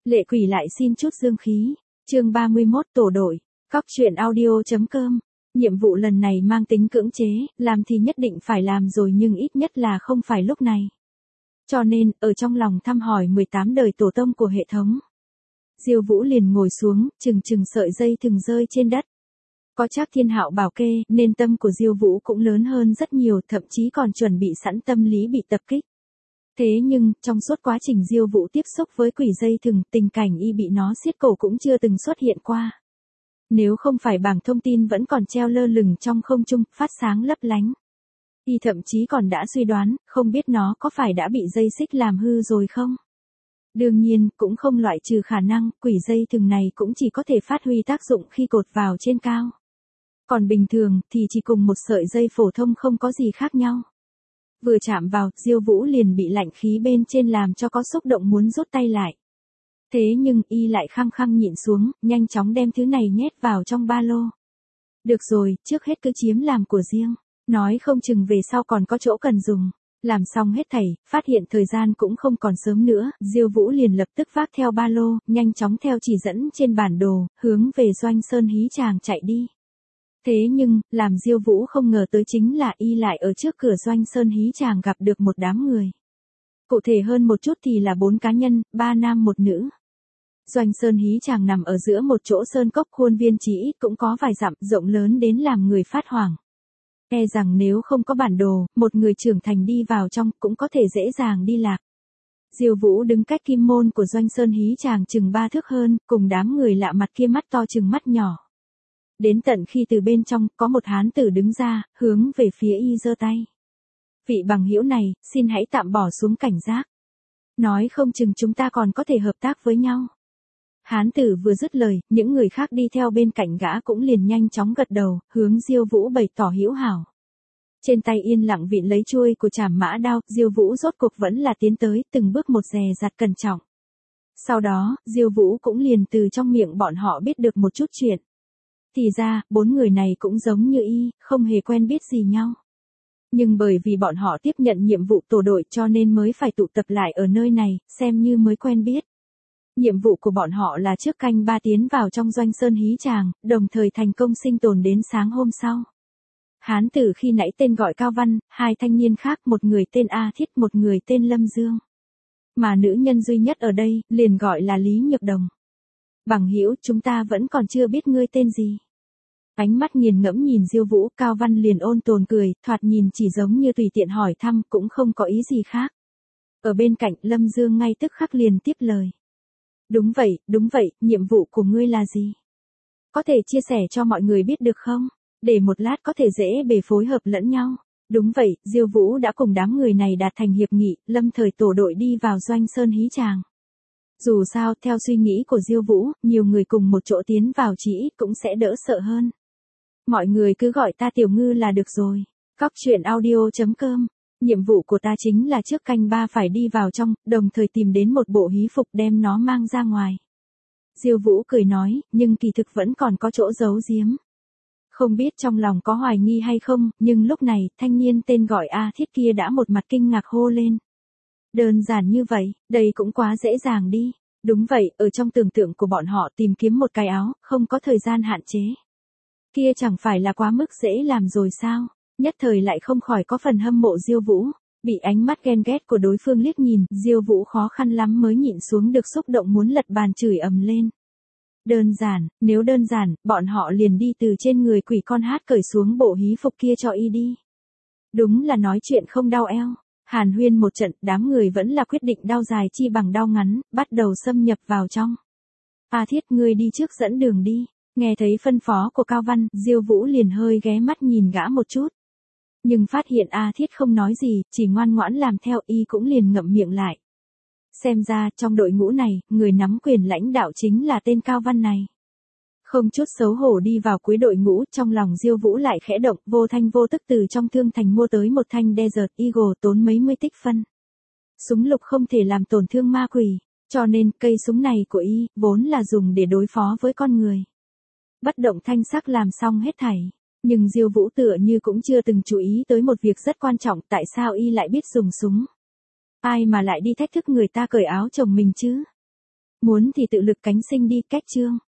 Lệ quỷ lại xin chút dương khí. Chương 31 tổ đội. Cóc truyện audio.com. Nhiệm vụ lần này mang tính cưỡng chế, làm thì nhất định phải làm rồi nhưng ít nhất là không phải lúc này. Cho nên, ở trong lòng thăm hỏi 18 đời tổ tông của hệ thống. Diêu Vũ liền ngồi xuống, chừng sợi dây thừng rơi trên đất. Có Trác Thiên Hạo bảo kê, nên tâm của Diêu Vũ cũng lớn hơn rất nhiều, thậm chí còn chuẩn bị sẵn tâm lý bị tập kích. Thế nhưng, trong suốt quá trình Diêu Vũ tiếp xúc với quỷ dây thừng, tình cảnh y bị nó siết cổ cũng chưa từng xuất hiện qua. Nếu không phải bảng thông tin vẫn còn treo lơ lửng trong không trung, phát sáng lấp lánh. Y thậm chí còn đã suy đoán, không biết nó có phải đã bị dây xích làm hư rồi không? Đương nhiên, cũng không loại trừ khả năng, quỷ dây thừng này cũng chỉ có thể phát huy tác dụng khi cột vào trên cao. Còn bình thường, thì chỉ cùng một sợi dây phổ thông không có gì khác nhau. Vừa chạm vào, Diêu Vũ liền bị lạnh khí bên trên làm cho có xúc động muốn rút tay lại. Thế nhưng, y lại khăng khăng nhịn xuống, nhanh chóng đem thứ này nhét vào trong ba lô. Được rồi, trước hết cứ chiếm làm của riêng. Nói không chừng về sau còn có chỗ cần dùng. Làm xong hết thảy, phát hiện thời gian cũng không còn sớm nữa, Diêu Vũ liền lập tức vác theo ba lô, nhanh chóng theo chỉ dẫn trên bản đồ, hướng về Doanh Sơn Hí Tràng chạy đi. Thế nhưng, làm Diêu Vũ không ngờ tới chính là y lại ở trước cửa Doanh Sơn Hí Tràng gặp được một đám người. Cụ thể hơn một chút thì là 4 cá nhân, 3 nam 1 nữ. Doanh Sơn Hí Tràng nằm ở giữa một chỗ sơn cốc khuôn viên chỉ ít cũng có vài dặm, rộng lớn đến làm người phát hoảng. E rằng nếu không có bản đồ, một người trưởng thành đi vào trong cũng có thể dễ dàng đi lạc. Diêu Vũ đứng cách kim môn của Doanh Sơn Hí Tràng chừng 3 thước hơn, cùng đám người lạ mặt kia mắt to chừng mắt nhỏ. Đến tận khi từ bên trong, có một hán tử đứng ra, hướng về phía y giơ tay. Vị bằng hữu này, xin hãy tạm bỏ xuống cảnh giác. Nói không chừng chúng ta còn có thể hợp tác với nhau. Hán tử vừa dứt lời, những người khác đi theo bên cạnh gã cũng liền nhanh chóng gật đầu, hướng Diêu Vũ bày tỏ hữu hảo. Trên tay yên lặng vịn lấy chuôi của trảm mã đao, Diêu Vũ rốt cuộc vẫn là tiến tới, từng bước một dè dặt cẩn trọng. Sau đó, Diêu Vũ cũng liền từ trong miệng bọn họ biết được một chút chuyện. Thì ra, 4 người này cũng giống như y, không hề quen biết gì nhau. Nhưng bởi vì bọn họ tiếp nhận nhiệm vụ tổ đội cho nên mới phải tụ tập lại ở nơi này, xem như mới quen biết. Nhiệm vụ của bọn họ là trước canh 3 tiến vào trong Doanh Sơn Hí Tràng, đồng thời thành công sinh tồn đến sáng hôm sau. Hán tử khi nãy tên gọi Cao Văn, 2 thanh niên khác, một người tên A Thiết, một người tên Lâm Dương. Mà nữ nhân duy nhất ở đây, liền gọi là Lý Nhược Đồng. Bằng hữu, chúng ta vẫn còn chưa biết ngươi tên gì. Ánh mắt nghiền ngẫm nhìn Diêu Vũ, Cao Văn liền ôn tồn cười, thoạt nhìn chỉ giống như tùy tiện hỏi thăm, cũng không có ý gì khác. Ở bên cạnh, Lâm Dương ngay tức khắc liền tiếp lời. Đúng vậy, nhiệm vụ của ngươi là gì? Có thể chia sẻ cho mọi người biết được không? Để một lát có thể dễ bề phối hợp lẫn nhau. Đúng vậy, Diêu Vũ đã cùng đám người này đạt thành hiệp nghị, lâm thời tổ đội đi vào Doanh Sơn Hí Tràng. Dù sao, theo suy nghĩ của Diêu Vũ, nhiều người cùng một chỗ tiến vào chỉ ít cũng sẽ đỡ sợ hơn. Mọi người cứ gọi ta Tiểu Ngư là được rồi. Cóc truyện audio.com. Nhiệm vụ của ta chính là trước canh 3 phải đi vào trong, đồng thời tìm đến một bộ hí phục đem nó mang ra ngoài. Diêu Vũ cười nói, nhưng kỳ thực vẫn còn có chỗ giấu giếm. Không biết trong lòng có hoài nghi hay không, nhưng lúc này, thanh niên tên gọi A Thiết kia đã một mặt kinh ngạc hô lên. Đơn giản như vậy, đây cũng quá dễ dàng đi. Đúng vậy, ở trong tưởng tượng của bọn họ tìm kiếm một cái áo, không có thời gian hạn chế. Kia chẳng phải là quá mức dễ làm rồi sao? Nhất thời lại không khỏi có phần hâm mộ Diêu Vũ, bị ánh mắt ghen ghét của đối phương liếc nhìn, Diêu Vũ khó khăn lắm mới nhịn xuống được xúc động muốn lật bàn chửi ầm lên. Đơn giản, nếu đơn giản, bọn họ liền đi từ trên người quỷ con hát cởi xuống bộ hí phục kia cho y đi. Đúng là nói chuyện không đau eo. Hàn huyên một trận, đám người vẫn là quyết định đao dài chi bằng đao ngắn, bắt đầu xâm nhập vào trong. A Thiết, ngươi đi trước dẫn đường đi. Nghe thấy phân phó của Cao Văn, Diêu Vũ liền hơi ghé mắt nhìn gã một chút. Nhưng phát hiện A Thiết không nói gì, chỉ ngoan ngoãn làm theo, y cũng liền ngậm miệng lại. Xem ra, trong đội ngũ này, người nắm quyền lãnh đạo chính là tên Cao Văn này. Không chút xấu hổ đi vào cuối đội ngũ, trong lòng Diêu Vũ lại khẽ động, vô thanh vô tức từ trong thương thành mua tới một thanh Desert Eagle tốn mấy mươi tích phân. Súng lục không thể làm tổn thương ma quỷ, cho nên cây súng này của y, vốn là dùng để đối phó với con người. Bất động thanh sắc làm xong hết thảy. Nhưng Diêu Vũ tựa như cũng chưa từng chú ý tới một việc rất quan trọng, tại sao y lại biết dùng súng. Ai mà lại đi thách thức người ta cởi áo chồng mình chứ? muốn thì tự lực cánh sinh đi, cách chương.